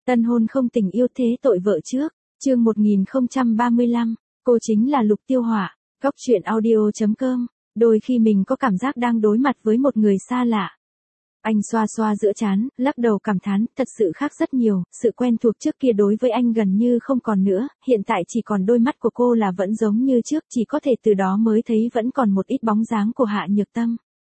Tân hôn không tình yêu thế tội vợ trước, chương 1035, cô chính là Lục Tiêu Hỏa, góc truyện audio.com, đôi khi mình có cảm giác đang đối mặt với một người xa lạ. Anh xoa xoa giữa trán, lắc đầu cảm thán, thật sự khác rất nhiều, sự quen thuộc trước kia đối với anh gần như không còn nữa, hiện tại chỉ còn đôi mắt của cô là vẫn giống như trước, chỉ có thể từ đó mới thấy vẫn còn một ít bóng dáng của Hạ Nhược Tâm.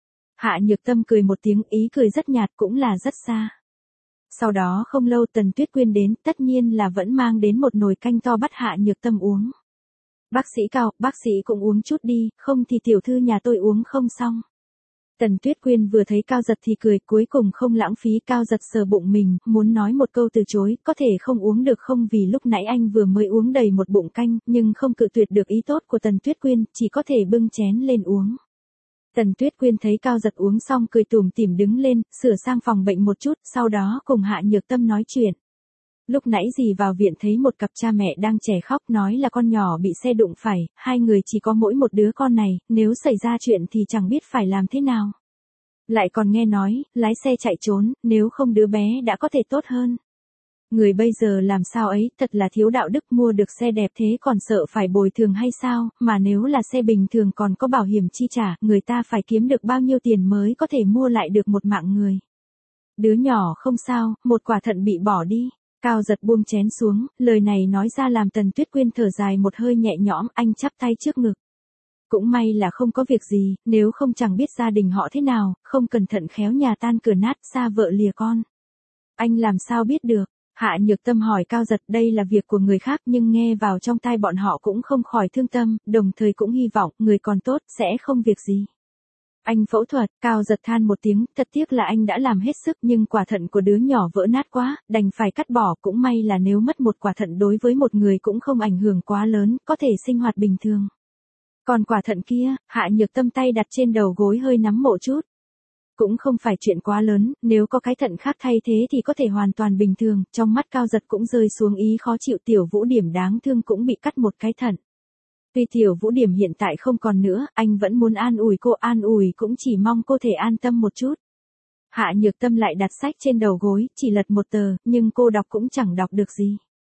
Hạ Nhược Tâm cười một tiếng, ý cười rất nhạt cũng là rất xa. Sau đó không lâu Tần Tuyết Quyên đến, tất nhiên là vẫn mang đến một nồi canh to bắt Hạ Nhược Tâm uống. Bác sĩ Cao, bác sĩ cũng uống chút đi, không thì tiểu thư nhà tôi uống không xong. Tần Tuyết Quyên vừa thấy Cao Giật thì cười, cuối cùng không lãng phí. Cao Giật sờ bụng mình, muốn nói một câu từ chối, có thể không uống được không, vì lúc nãy anh vừa mới uống đầy một bụng canh, nhưng không cự tuyệt được ý tốt của Tần Tuyết Quyên, chỉ có thể bưng chén lên uống. Tần Tuyết Quyên thấy Cao Giật uống xong cười tủm tỉm đứng lên, sửa sang phòng bệnh một chút, sau đó cùng Hạ Nhược Tâm nói chuyện. Lúc nãy dì vào viện thấy một cặp cha mẹ đang trẻ khóc, nói là con nhỏ bị xe đụng phải, hai người chỉ có mỗi một đứa con này, nếu xảy ra chuyện thì chẳng biết phải làm thế nào. Lại còn nghe nói, lái xe chạy trốn, nếu không đứa bé đã có thể tốt hơn. Người bây giờ làm sao ấy, thật là thiếu đạo đức, mua được xe đẹp thế còn sợ phải bồi thường hay sao, mà nếu là xe bình thường còn có bảo hiểm chi trả, người ta phải kiếm được bao nhiêu tiền mới có thể mua lại được một mạng người. Đứa nhỏ không sao, một quả thận bị bỏ đi. Cao Giật buông chén xuống, lời này nói ra làm Tần Tuyết Quyên thở dài một hơi nhẹ nhõm, anh chắp tay trước ngực. Cũng may là không có việc gì, nếu không chẳng biết gia đình họ thế nào, không cẩn thận khéo nhà tan cửa nát, xa vợ lìa con. Anh làm sao biết được? Hạ Nhược Tâm hỏi Cao Giật, đây là việc của người khác nhưng nghe vào trong tai bọn họ cũng không khỏi thương tâm, đồng thời cũng hy vọng người còn tốt sẽ không việc gì. Anh phẫu thuật, Cao Giật than một tiếng, thật tiếc là anh đã làm hết sức nhưng quả thận của đứa nhỏ vỡ nát quá, đành phải cắt bỏ, cũng may là nếu mất một quả thận đối với một người cũng không ảnh hưởng quá lớn, có thể sinh hoạt bình thường. Còn quả thận kia, Hạ Nhược Tâm tay đặt trên đầu gối hơi nắm mộ chút. Cũng không phải chuyện quá lớn, nếu có cái thận khác thay thế thì có thể hoàn toàn bình thường, trong mắt Cao Giật cũng rơi xuống ý khó chịu. Tiểu Vũ Điểm đáng thương cũng bị cắt một cái thận. Tuy Tiểu Vũ Điểm hiện tại không còn nữa, anh vẫn muốn an ủi cô, an ủi cũng chỉ mong cô thể an tâm một chút. Hạ Nhược Tâm lại đặt sách trên đầu gối, chỉ lật một tờ, nhưng cô đọc cũng chẳng đọc được gì.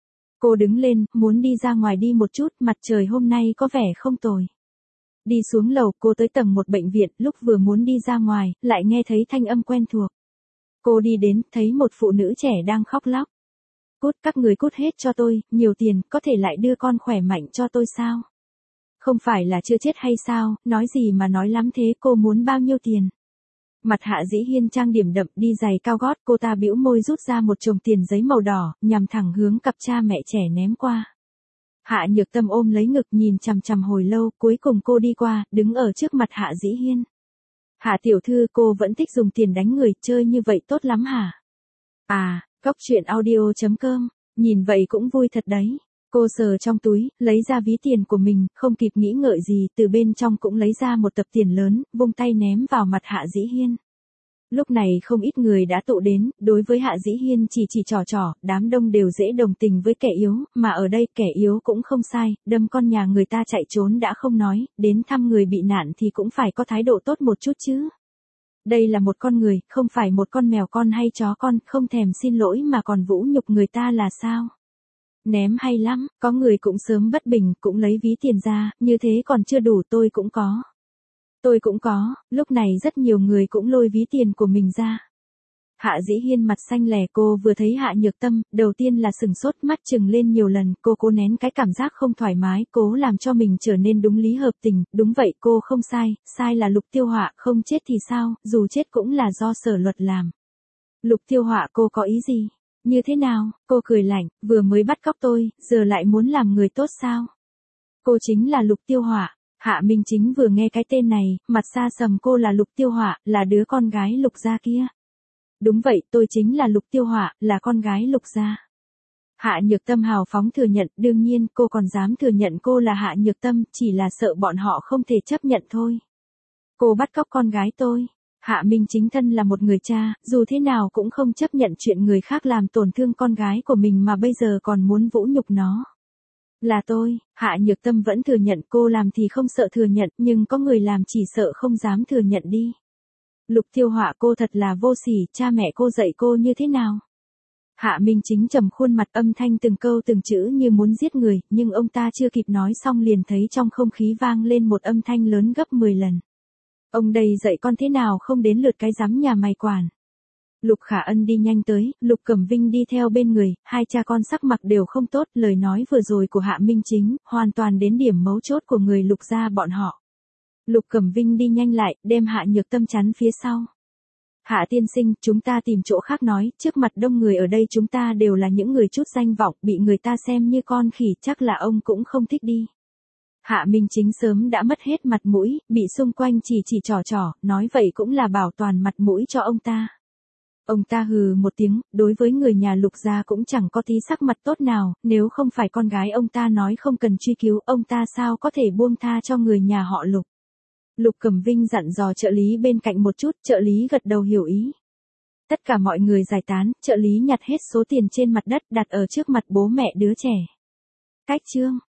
Cô đứng lên, muốn đi ra ngoài đi một chút, mặt trời hôm nay có vẻ không tồi. Đi xuống lầu, cô tới tầng 1 bệnh viện, lúc vừa muốn đi ra ngoài, lại nghe thấy thanh âm quen thuộc. Cô đi đến, thấy một phụ nữ trẻ đang khóc lóc. Cút, các người cút hết cho tôi, nhiều tiền, có thể lại đưa con khỏe mạnh cho tôi sao? Không phải là chưa chết hay sao, nói gì mà nói lắm thế, cô muốn bao nhiêu tiền? Mặt Hạ Dĩ Hiên trang điểm đậm, đi giày cao gót, cô ta bĩu môi rút ra một chồng tiền giấy màu đỏ, nhằm thẳng hướng cặp cha mẹ trẻ ném qua. Hạ Nhược Tâm ôm lấy ngực nhìn chằm chằm hồi lâu, cuối cùng cô đi qua, đứng ở trước mặt Hạ Dĩ Hiên. Hạ tiểu thư, cô vẫn thích dùng tiền đánh người, chơi như vậy tốt lắm hả? À, góc truyện audio.com, nhìn vậy cũng vui thật đấy. Cô sờ trong túi, lấy ra ví tiền của mình, không kịp nghĩ ngợi gì, từ bên trong cũng lấy ra một tập tiền lớn, vung tay ném vào mặt Hạ Dĩ Hiên. Lúc này không ít người đã tụ đến, đối với Hạ Dĩ Hiên chỉ trò, đám đông đều dễ đồng tình với kẻ yếu, mà ở đây kẻ yếu cũng không sai, đâm con nhà người ta chạy trốn đã không nói, đến thăm người bị nạn thì cũng phải có thái độ tốt một chút chứ. Đây là một con người, không phải một con mèo con hay chó con, không thèm xin lỗi mà còn vũ nhục người ta là sao? Ném hay lắm, có người cũng sớm bất bình, cũng lấy ví tiền ra, như thế còn chưa đủ, tôi cũng có. Tôi cũng có, lúc này rất nhiều người cũng lôi ví tiền của mình ra. Hạ Dĩ Hiên mặt xanh lè, cô vừa thấy Hạ Nhược Tâm, đầu tiên là sừng sốt, mắt trừng lên nhiều lần, cô cố nén cái cảm giác không thoải mái, cố làm cho mình trở nên đúng lý hợp tình, đúng vậy cô không sai, sai là Lục Tiêu Hỏa, không chết thì sao, dù chết cũng là do sở luật làm. Lục Tiêu Hỏa, cô có ý gì? Như thế nào? Cô cười lạnh, vừa mới bắt cóc tôi, giờ lại muốn làm người tốt sao? Cô chính là Lục Tiêu Hỏa. Hạ Minh Chính vừa nghe cái tên này, mặt xa sầm, cô là Lục Tiêu Hỏa, là đứa con gái Lục gia kia. Đúng vậy, tôi chính là Lục Tiêu Hỏa, là con gái Lục gia. Hạ Nhược Tâm hào phóng thừa nhận, đương nhiên cô còn dám thừa nhận cô là Hạ Nhược Tâm, chỉ là sợ bọn họ không thể chấp nhận thôi. Cô bắt cóc con gái tôi. Hạ Minh Chính thân là một người cha, dù thế nào cũng không chấp nhận chuyện người khác làm tổn thương con gái của mình mà bây giờ còn muốn vũ nhục nó. Là tôi, Hạ Nhược Tâm vẫn thừa nhận, cô làm thì không sợ thừa nhận, nhưng có người làm chỉ sợ không dám thừa nhận đi. Lục Tiêu Hỏa, cô thật là vô sỉ, cha mẹ cô dạy cô như thế nào? Hạ Minh Chính trầm khuôn mặt, âm thanh từng câu từng chữ như muốn giết người, nhưng ông ta chưa kịp nói xong liền thấy trong không khí vang lên một âm thanh lớn gấp 10 lần. Ông đây dạy con thế nào không đến lượt cái giám nhà mày quản. Lục Khả Ân đi nhanh tới, Lục Cẩm Vinh đi theo bên người, hai cha con sắc mặt đều không tốt, lời nói vừa rồi của Hạ Minh Chính, hoàn toàn đến điểm mấu chốt của người Lục gia bọn họ. Lục Cẩm Vinh đi nhanh lại, đem Hạ Nhược Tâm chắn phía sau. Hạ tiên sinh, chúng ta tìm chỗ khác nói, trước mặt đông người ở đây chúng ta đều là những người chút danh vọng, bị người ta xem như con khỉ, chắc là ông cũng không thích đi. Hạ Minh Chính sớm đã mất hết mặt mũi, bị xung quanh chỉ trò, nói vậy cũng là bảo toàn mặt mũi cho ông ta. Ông ta hừ một tiếng, đối với người nhà Lục gia cũng chẳng có tí sắc mặt tốt nào, nếu không phải con gái ông ta nói không cần truy cứu, ông ta sao có thể buông tha cho người nhà họ Lục. Lục Cẩm Vinh dặn dò trợ lý bên cạnh một chút, trợ lý gật đầu hiểu ý. Tất cả mọi người giải tán, trợ lý nhặt hết số tiền trên mặt đất đặt ở trước mặt bố mẹ đứa trẻ. Cách chương